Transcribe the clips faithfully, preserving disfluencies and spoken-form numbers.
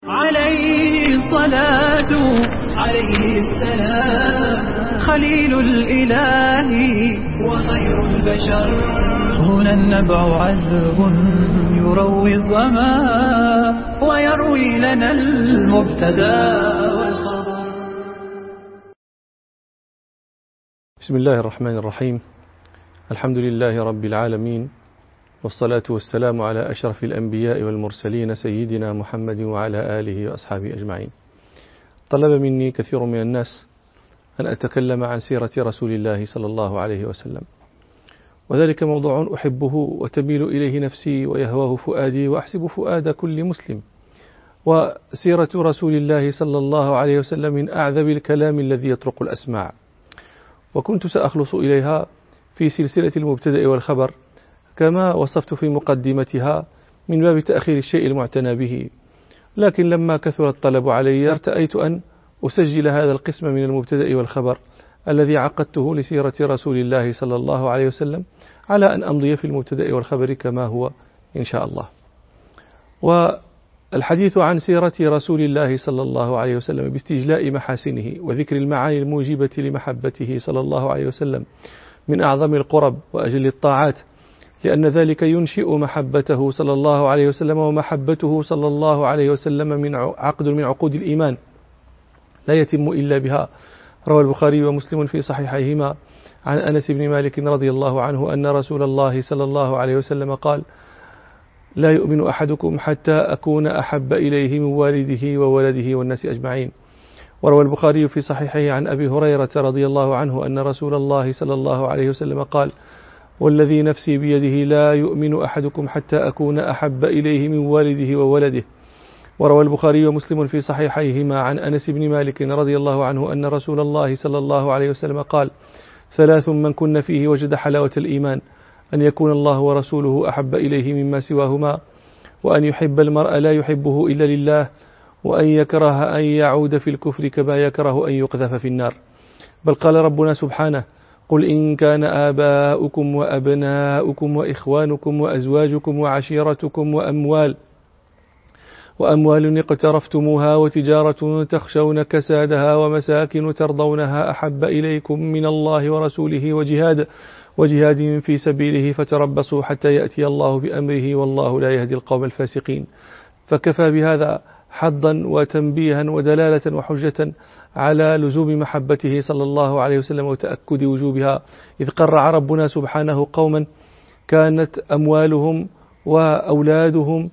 عليه الصلاة عليه السلام خليل الإله وخير البشر. هنا النبع عذب يروي الظما ويروي لنا المبتدا والخبر. بسم الله الرحمن الرحيم. الحمد لله رب العالمين، والصلاة والسلام على أشرف الأنبياء والمرسلين سيدنا محمد وعلى آله وأصحابه أجمعين. طلب مني كثير من الناس أن أتكلم عن سيرة رسول الله صلى الله عليه وسلم، وذلك موضوع أحبه وتميل إليه نفسي ويهواه فؤادي وأحسب فؤاد كل مسلم. وسيرة رسول الله صلى الله عليه وسلم من أعذب الكلام الذي يطرق الأسماع، وكنت سأخلص إليها في سلسلة المبتدأ والخبر كما وصفت في مقدمتها من باب تأخير الشيء المعتنى به، لكن لما كثر الطلب علي ارتأيت أن أسجل هذا القسم من المبتدأ والخبر الذي عقدته لسيرة رسول الله صلى الله عليه وسلم على أن أمضي في المبتدأ والخبر كما هو إن شاء الله. والحديث عن سيرة رسول الله صلى الله عليه وسلم باستجلاء محاسنه وذكر المعاني الموجبة لمحبته صلى الله عليه وسلم من أعظم القرب وأجل الطاعات، لأن ذلك ينشئ محبته صلى الله عليه وسلم، ومحبته صلى الله عليه وسلم من عقد من عقود الإيمان لا يتم إلا بها. روى البخاري ومسلم في صحيحيهما عن أنس بن مالك رضي الله عنه أن رسول الله صلى الله عليه وسلم قال: لا يؤمن أحدكم حتى أكون أحب إليه من والده وولده والناس أجمعين. وروى البخاري في صحيحه عن أبي هريرة رضي الله عنه أن رسول الله صلى الله عليه وسلم قال: والذي نفسي بيده لا يؤمن أحدكم حتى أكون أحب إليه من والده وولده. وروى البخاري ومسلم في صحيحيهما عن أنس بن مالك رضي الله عنه أن رسول الله صلى الله عليه وسلم قال: ثلاث من كن فيه وجد حلاوة الإيمان: أن يكون الله ورسوله أحب إليه مما سواهما، وأن يحب المرء لا يحبه إلا لله، وأن يكره أن يعود في الكفر كما يكره أن يقذف في النار. بل قال ربنا سبحانه: قل إن كان آباؤكم وأبناؤكم وإخوانكم وأزواجكم وعشيرتكم وأموال وأموال اقترفتموها وتجارة تخشون كسادها ومساكن ترضونها أحب إليكم من الله ورسوله وجهاد وجهاد في سبيله فتربصوا حتى يأتي الله بأمره والله لا يهدي القوم الفاسقين. فكفى بهذا حظا وتنبيها ودلالة وحجة على لزوم محبته صلى الله عليه وسلم وتأكد وجوبها، إذ قرع ربنا سبحانه قوما كانت أموالهم وأولادهم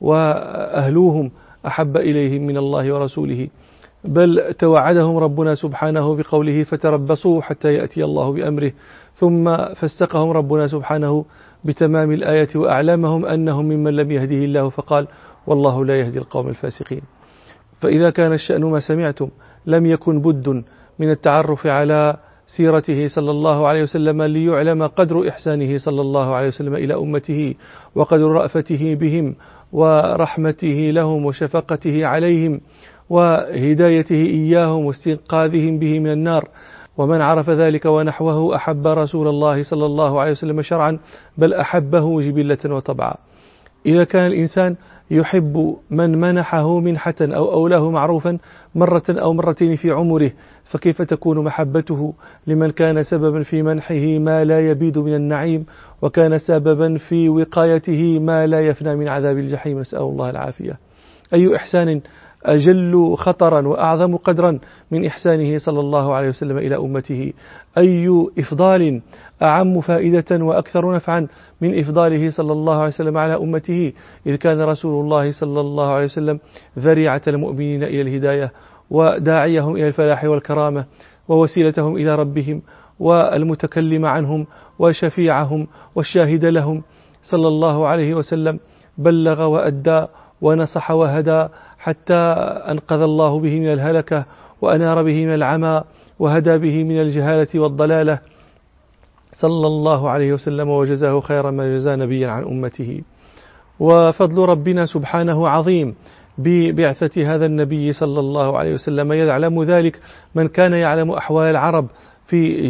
وأهلوهم أحب إليهم من الله ورسوله، بل توعدهم ربنا سبحانه بقوله: فتربصوا حتى يأتي الله بأمره، ثم فاستقهم ربنا سبحانه بتمام الآية وأعلمهم أنهم ممن لم يهده الله فقال: والله لا يهدي القوم الفاسقين. فإذا كان الشأن ما سمعتم لم يكن بد من التعرف على سيرته صلى الله عليه وسلم ليعلم قدر إحسانه صلى الله عليه وسلم إلى أمته، وقدر رأفته بهم ورحمته لهم وشفقته عليهم وهدايته إياهم واستنقاذهم به من النار. ومن عرف ذلك ونحوه أحب رسول الله صلى الله عليه وسلم شرعا، بل أحبه جبلة وطبعا. إذا كان الإنسان يحب من منحه منحة أو أولاه معروفا مرة أو مرتين في عمره، فكيف تكون محبته لمن كان سببا في منحه ما لا يبيد من النعيم، وكان سببا في وقايته ما لا يفنى من عذاب الجحيم، نسأل الله العافية. أي إحسان أجل خطرا وأعظم قدرا من إحسانه صلى الله عليه وسلم إلى أمته؟ أي إفضال أعم فائدة وأكثر نفعا من إفضاله صلى الله عليه وسلم على أمته، إذ كان رسول الله صلى الله عليه وسلم ذريعة المؤمنين إلى الهداية وداعيهم إلى الفلاح والكرامة ووسيلتهم إلى ربهم والمتكلم عنهم وشفيعهم والشاهد لهم صلى الله عليه وسلم. بلغ وأدى ونصح وهدى حتى أنقذ الله به من الهلكة وأنار به من العمى وهدى به من الجهالة والضلالة صلى الله عليه وسلم، وجزاه خير ما جزى نبيا عن أمته. وفضل ربنا سبحانه عظيم ببعثة هذا النبي صلى الله عليه وسلم، يعلم ذلك من كان يعلم أحوال العرب في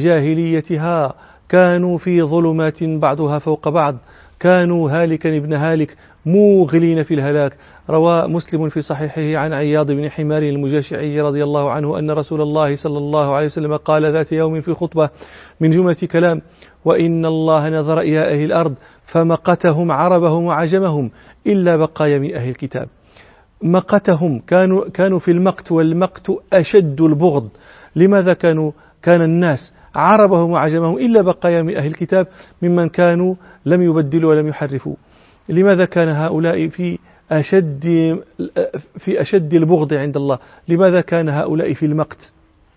جاهليتها، كانوا في ظلمات بعضها فوق بعض، كانوا هالكا ابن هالك موغلين في الهلاك. روى مسلم في صحيحه عن عياض بن حمار المجاشعي رضي الله عنه أن رسول الله صلى الله عليه وسلم قال ذات يوم في خطبة من جملة كلام: وإن الله نظر إلى أهل الأرض فمقتهم عربهم وعجمهم إلا بقايا من أهل الكتاب. مقتهم، كانوا كانوا في المقت، والمقت أشد البغض. لماذا كانوا كان الناس عربهم وعجمهم إلا بقايا من أهل الكتاب ممن كانوا لم يبدلوا ولم يحرفوا؟ لماذا كان هؤلاء في أشد في أشد البغض عند الله؟ لماذا كان هؤلاء في المقت؟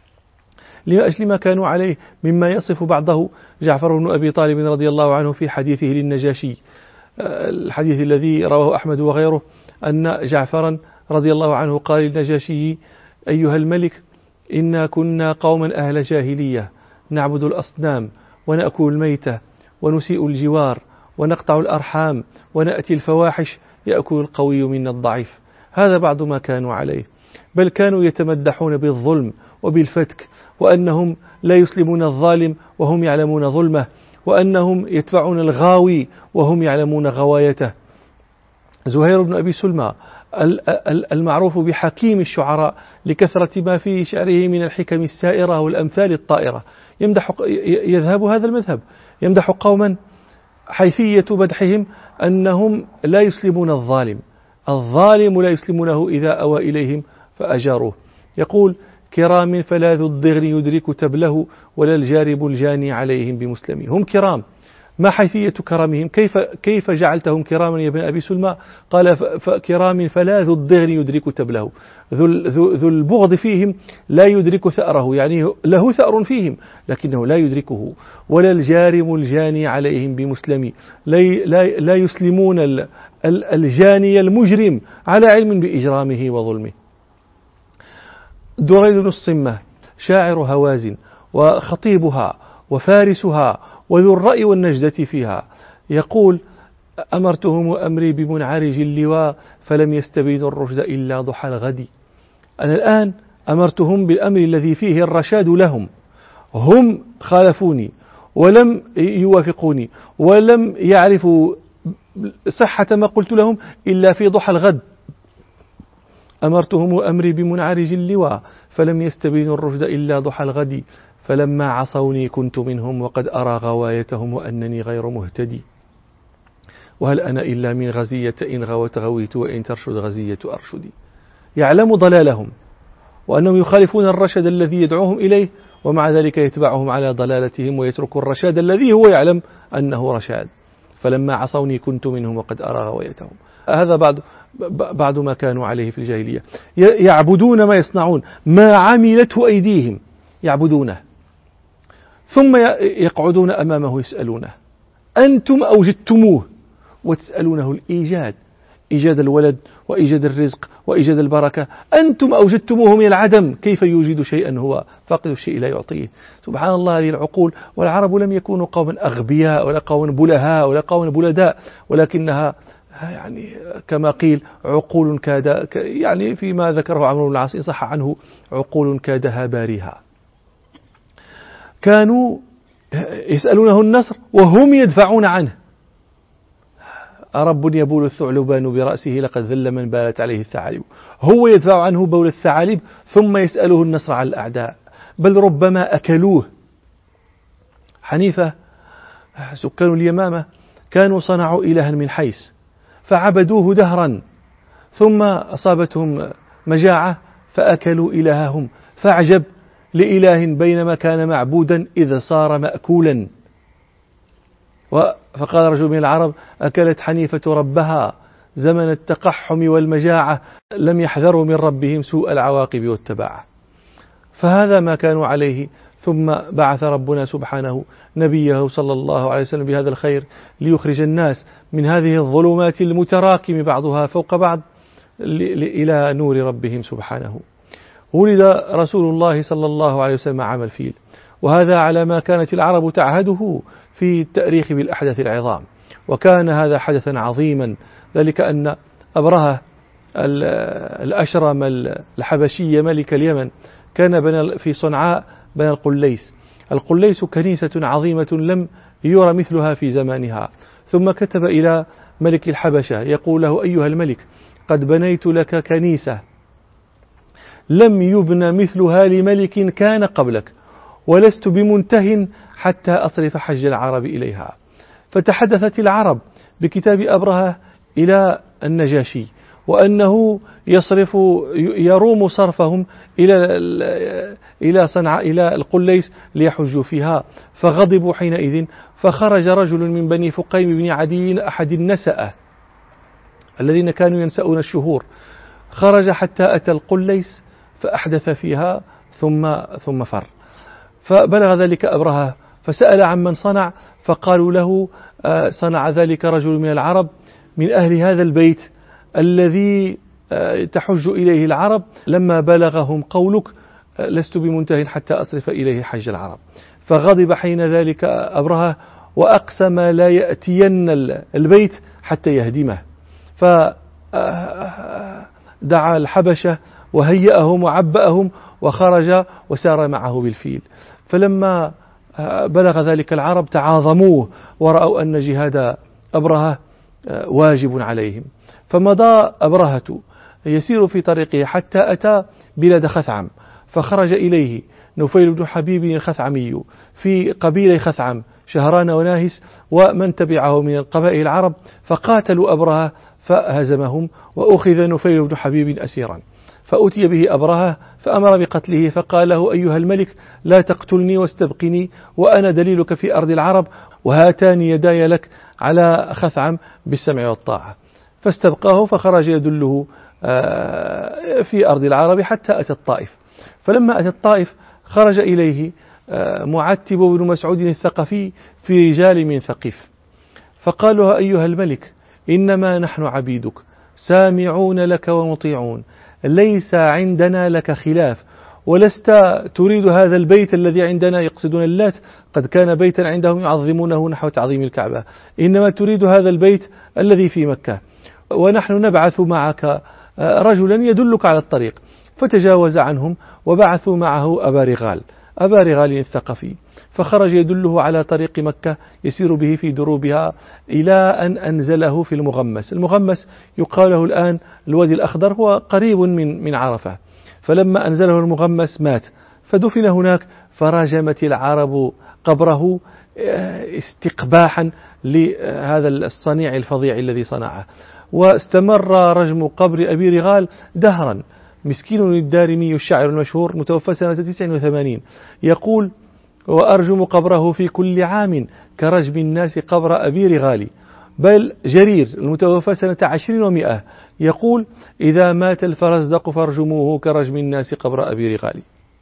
لأجل ما كانوا عليه مما يصف بعضه جعفر بن أبي طالب رضي الله عنه في حديثه للنجاشي، الحديث الذي رواه أحمد وغيره، أن جعفرا رضي الله عنه قال للنجاشي: أيها الملك، إنا كنا قوما أهل جاهلية نعبد الأصنام ونأكل الميتة ونسيء الجوار ونقطع الأرحام ونأتي الفواحش يأكل القوي منا الضعيف. هذا بعض ما كانوا عليه، بل كانوا يتمدحون بالظلم وبالفتك، وأنهم لا يسلمون الظالم وهم يعلمون ظلمه، وأنهم يدفعون الغاوي وهم يعلمون غوايته. زهير بن أبي سلمى المعروف بحكيم الشعراء لكثرة ما في شعره من الحكم السائرة والأمثال الطائرة، يمدح يذهب هذا المذهب، يمدح قوما حيثية مدحهم أنهم لا يسلمون الظالم، الظالم لا يسلمونه إذا أوى إليهم فأجاروه. يقول: كرام فلا ذو الضغن يدرك تبله ولا الجارب الجاني عليهم بمسلمين. هم كرام، ما حيثية كرامهم؟ كيف كيف جعلتهم كراما يا ابن أبي سلمى؟ قال: كرام فلا ذو الضغن يدرك تبله، ذو, ذو, ذو البغض فيهم لا يدرك ثأره، يعني له ثأر فيهم لكنه لا يدركه، ولا الجارم الجاني عليهم بمسلمي، لا, لا, لا يسلمون الجاني المجرم على علم بإجرامه وظلمه. دريد بن الصمة شاعر هوازن وخطيبها وفارسها وذو الرأي والنجدة فيها، يقول: أمرتهم أمري بمنعرج اللواء فلم يستبينوا الرشد إلا ضحى الغد. أنا الآن أمرتهم بالأمر الذي فيه الرشاد لهم، هم خالفوني ولم يوافقوني ولم يعرفوا صحة ما قلت لهم إلا في ضحى الغد. أمرتهم أمري بمنعرج اللواء فلم يستبينوا الرشد إلا ضحى الغد، فلما عصوني كنت منهم وقد أرى غوايتهم وأنني غير مهتدي. وهل أنا إلا من غزية إن غوت غويت وإن ترشد غزية أرشدي. يعلم ضلالهم وأنهم يخالفون الرشد الذي يدعوهم إليه، ومع ذلك يتبعهم على ضلالتهم ويترك الرشاد الذي هو يعلم أنه رشاد. فلما عصوني كنت منهم وقد أرى غوايتهم. هذا بعد بعد ما كانوا عليه في الجاهلية، يعبدون ما يصنعون، ما عملته أيديهم يعبدونه، ثم يقعدون أمامه يسألونه: أنتم أوجدتموه، وتسألونه الإيجاد، إيجاد الولد وإيجاد الرزق وإيجاد البركة، أنتم أوجدتموه من العدم، كيف يوجد شيئا هو فاقد الشيء لا يعطيه؟ سبحان الله، هذه العقول. والعرب لم يكونوا قوما أغبياء ولا قوما بلهاء ولا قوما بلداء، ولكنها يعني كما قيل عقول كاد، يعني فيما ذكره عمرو بن العاص إن صح عنه: عقول كادها باريها. كانوا يسألونه النصر وهم يدفعون عنه. أرب يبول الثعلبان برأسه لقد ذل من بالت عليه الثعالب. هو يدفع عنه بول الثعالب ثم يسأله النصر على الأعداء، بل ربما أكلوه. حنيفة سكان اليمامة كانوا صنعوا إلها من حيس فعبدوه دهرا، ثم أصابتهم مجاعة فأكلوا إلههم، فأعجب لإله بينما كان معبودا إذ صار مأكولا. فقال رجل من العرب: أكلت حنيفة ربها زمن التقحم والمجاعة، لم يحذروا من ربهم سوء العواقب والتباعة. فهذا ما كانوا عليه. ثم بعث ربنا سبحانه نبيه صلى الله عليه وسلم بهذا الخير ليخرج الناس من هذه الظلمات المتراكم بعضها فوق بعض إلى نور ربهم سبحانه. ولد رسول الله صلى الله عليه وسلم عام الفيل، وهذا على ما كانت العرب تعهده في التأريخ بالأحداث العظام، وكان هذا حدثا عظيما، ذلك أن أبرهة الأشرم الحبشي ملك اليمن كان بنى في صنعاء بنى القليس. القليس كنيسة عظيمة لم يرى مثلها في زمانها، ثم كتب إلى ملك الحبشة يقول له: أيها الملك، قد بنيت لك كنيسة لم يبنى مثلها لملك كان قبلك، ولست بمنته حتى أصرف حج العرب إليها. فتحدثت العرب بكتاب أبرهة إلى النجاشي، وأنه يصرف يروم صرفهم إلى إلى صنعاء إلى القليس ليحجوا فيها. فغضبوا حينئذ، فخرج رجل من بني فقيم بن عدي أحد النسأة الذين كانوا ينسؤون الشهور، خرج حتى أتى القليس فأحدث فيها ثم ثم فر. فبلغ ذلك أبرهة فسأل عمن صنع، فقالوا له: صنع ذلك رجل من العرب من أهل هذا البيت الذي تحج إليه العرب، لما بلغهم قولك لست بمنته حتى أصرف إليه حج العرب. فغضب حين ذلك أبرهة وأقسم لا يأتين البيت حتى يهدمه. فدعا الحبشة وهيأهم وعبأهم وخرج وسار معه بالفيل. فلما بلغ ذلك العرب تعاظموه ورأوا أن جهاد أبرهة واجب عليهم. فمضى أبرهة يسير في طريقه حتى أتى بلاد خثعم، فخرج إليه نفيل بن حبيب الخثعمي في قبيلة خثعم، شهران وناهس ومن تبعه من القبائل العرب، فقاتلوا أبرهة فهزمهم، وأخذ نفيل بن حبيب أسيرا. فأتي به أبرهة فأمر بقتله، فقال له: أيها الملك، لا تقتلني واستبقني، وأنا دليلك في أرض العرب، وهاتان يداي لك على خثعم بالسمع والطاعة. فاستبقاه، فخرج يدله في أرض العرب حتى أتى الطائف. فلما أتى الطائف خرج إليه معتب بن مسعود الثقفي في رجال من ثقيف، فقال له: أيها الملك، إنما نحن عبيدك سامعون لك ومطيعون، ليس عندنا لك خلاف، ولست تريد هذا البيت الذي عندنا، يقصدون اللات، قد كان بيتا عندهم يعظمونه نحو تعظيم الكعبة، إنما تريد هذا البيت الذي في مكة، ونحن نبعث معك رجلا يدلك على الطريق. فتجاوز عنهم وبعثوا معه أبا رغال أبا رغال الثقفي، فخرج يدله على طريق مكة يسير به في دروبها إلى أن أنزله في المغمس. المغمس يقال له الآن الوادي الأخضر، هو قريب من من عرفة. فلما أنزله المغمس مات، فدفن هناك. فراجمت العرب قبره استقباحا لهذا الصنيع الفظيع الذي صنعه. واستمر رجم قبر أبي رغال دهرا. مسكين الدارمي الشاعر المشهور متوفى سنة تسع وثمانين يقول: وأرجم قبره في كل عام كرجم الناس قبر أبي رغال. بل جرير المتوفى سنة عشرين ومئة يقول: إذا مات الفرزدق فارجموه كرجم الناس قبر أبي رغال.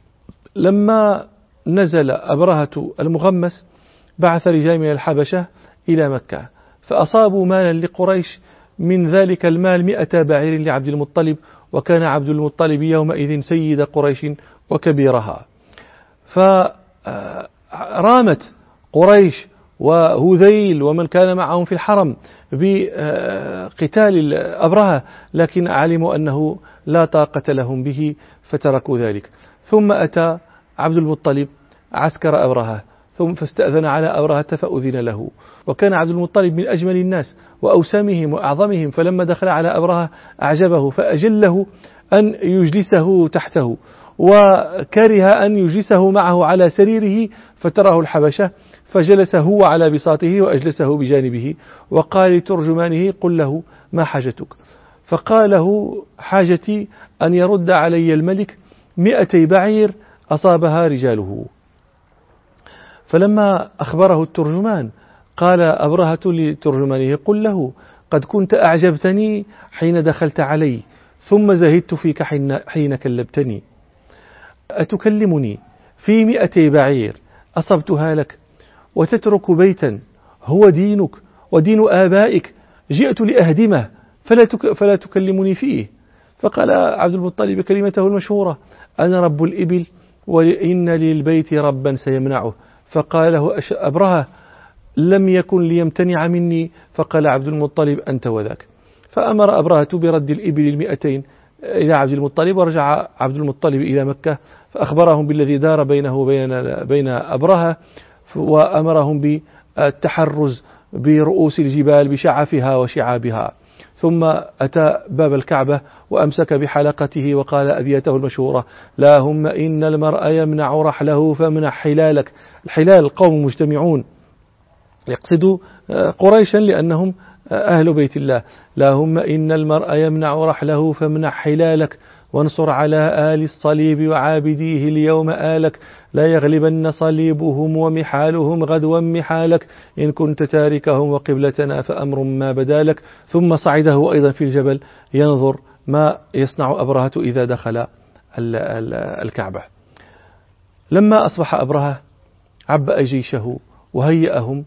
لما نزل أبرهة المغمس بعث رجال من الحبشة إلى مكة، فأصابوا مالا لقريش، من ذلك المال مئة بعير لعبد المطلب، وكان عبد المطلب يومئذ سيد قريش وكبيرها. فرامت قريش وهذيل ومن كان معهم في الحرم بقتال أبرهة، لكن علموا أنه لا طاقة لهم به فتركوا ذلك. ثم أتى عبد المطلب عسكر أبرهة، ثم فاستأذن على أبرهة فأذن له، وكان عبد المطلب من أجمل الناس وأوسامهم وأعظمهم، فلما دخل على أبرهة أعجبه، فأجله أن يجلسه تحته، وكره أن يجلسه معه على سريره، فتراه الحبشة، فجلس هو على بساطه وأجلسه بجانبه، وقال لترجمانه: قل له ما حاجتك؟ فقال له: حاجتي أن يرد علي الملك مئتي بعير أصابها رجاله. فلما أخبره الترجمان قال أبرهة لترجمانه: قل له قد كنت أعجبتني حين دخلت علي، ثم زهدت فيك حين كلبتني، أتكلمني في مئتي بعير أصبتها لك، وتترك بيتا هو دينك ودين آبائك جئت لأهدمه فلا, تك فلا تكلمني فيه؟ فقال عبد المطلب كلمته المشهورة: أنا رب الإبل وإن للبيت ربا سيمنعه. فقال له أبرهة: لم يكن ليمتنع مني. فقال عبد المطلب: أنت وذاك. فأمر أبرهة برد الإبل المئتين إلى عبد المطلب، ورجع عبد المطلب إلى مكة فأخبرهم بالذي دار بينه وبين بين أبرهة، وأمرهم بالتحرز برؤوس الجبال بشعفها وشعابها. ثم أتى باب الكعبة وأمسك بحلقته وقال أبياته المشهورة: لا هم إن المرء يمنع رحله فامنع حلالك. الحلال القوم مجتمعون، يقصد قريشا لأنهم أهل بيت الله. لا هم إن المرء يمنع رحله فامنع حلالك وانصر على آل الصليب وعابديه اليوم آلك. لا يغلبن صليبهم ومحالهم غدوا محالك إن كنت تاركهم وقبلتنا فأمر ما بدالك. ثم صعده أيضا في الجبل ينظر ما يصنع أبرهة إذا دخل الكعبة. لما أصبح أبرهة عبأ جيشه وهيئهم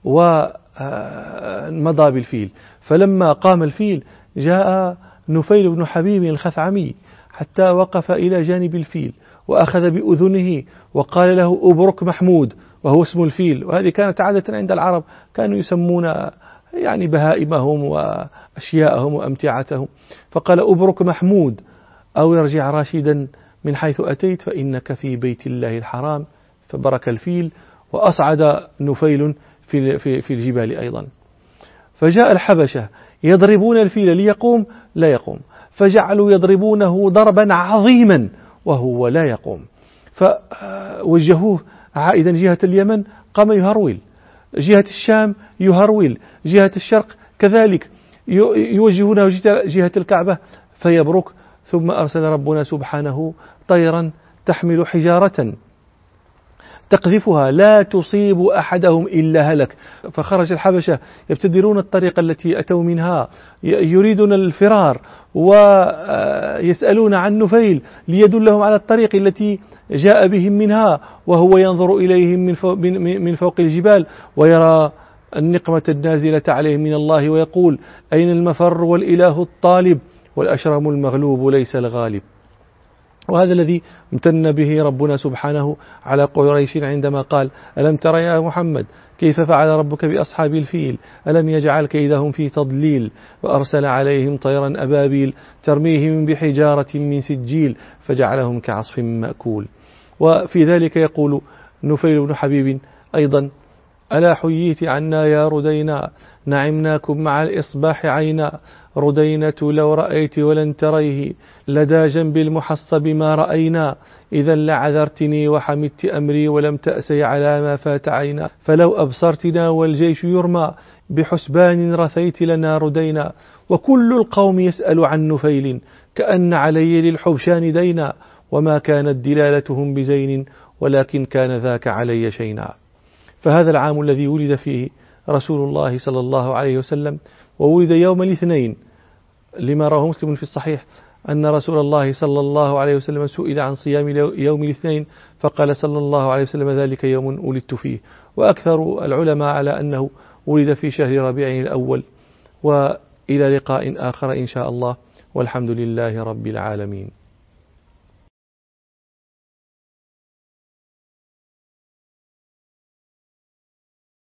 ومضى بالفيل. فلما قام الفيل جاء نفيل بن حبيب الخثعمي حتى وقف إلى جانب الفيل وأخذ بأذنه وقال له: أبرك محمود، وهو اسم الفيل. وهذه كانت عادة عند العرب، كانوا يسمون يعني بهائمهم وأشياءهم وأمتعتهم. فقال: أبرك محمود أو ارجع راشدا من حيث أتيت فإنك في بيت الله الحرام. فبرك الفيل وأصعد نفيل في في الجبال أيضا. فجاء الحبشة يضربون الفيل ليقوم لا يقوم، فجعلوا يضربونه ضربا عظيما وهو لا يقوم. فوجهوه عائدا جهة اليمن قام يهرول، جهة الشام يهرول، جهة الشرق كذلك، يوجهونه جهة الكعبة فيبرك. ثم أرسل ربنا سبحانه طيرا تحمل حجارة تقذفها لا تصيب أحدهم إلا هلك. فخرج الحبشة يبتدرون الطريق التي أتوا منها، يريدون الفرار ويسألون عن نفيل ليدلهم على الطريق التي جاء بهم منها، وهو ينظر إليهم من فوق الجبال ويرى النقمة النازلة عليهم من الله ويقول: أين المفر والإله الطالب والأشرم المغلوب ليس الغالب. وهذا الذي امتن به ربنا سبحانه على قريش عندما قال: ألم تر يا محمد كيف فعل ربك بأصحاب الفيل ألم يجعل كيدهم في تضليل وأرسل عليهم طيرا أبابيل ترميهم بحجارة من سجيل فجعلهم كعصف مأكول. وفي ذلك يقول نفيل بن حبيب أيضا: ألا حييت عنا يا ردينا نعمناكم مع الإصباح عينا. ردينة لو رأيت ولن تريه لدى جنب المحصب ما رأينا. إذا لعذرتني وحمدت أمري ولم تأسي على ما فات عينا. فلو أبصرتنا والجيش يرمى بحسبان رثيت لنا ردينا. وكل القوم يسأل عن نفيل كأن علي للحبشان دينا. وما كانت دلالتهم بزين ولكن كان ذاك علي شينا. فهذا العام الذي ولد فيه رسول الله صلى الله عليه وسلم، وولد يوم الاثنين، لما رواه مسلم في الصحيح أن رسول الله صلى الله عليه وسلم سئل عن صيام يوم الاثنين فقال صلى الله عليه وسلم: ذلك يوم ولدت فيه. وأكثر العلماء على أنه ولد في شهر ربيع الأول. وإلى لقاء آخر إن شاء الله، والحمد لله رب العالمين.